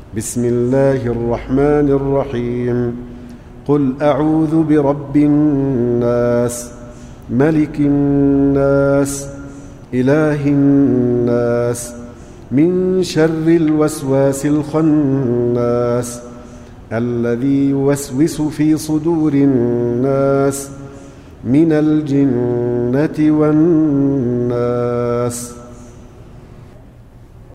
بسم الله الرحمن الرحيم. قل أعوذ برب الناس، ملك الناس، إله الناس، من شر الوسواس الخناس، الذي يوسوس في صدور الناس من الجنة والناس.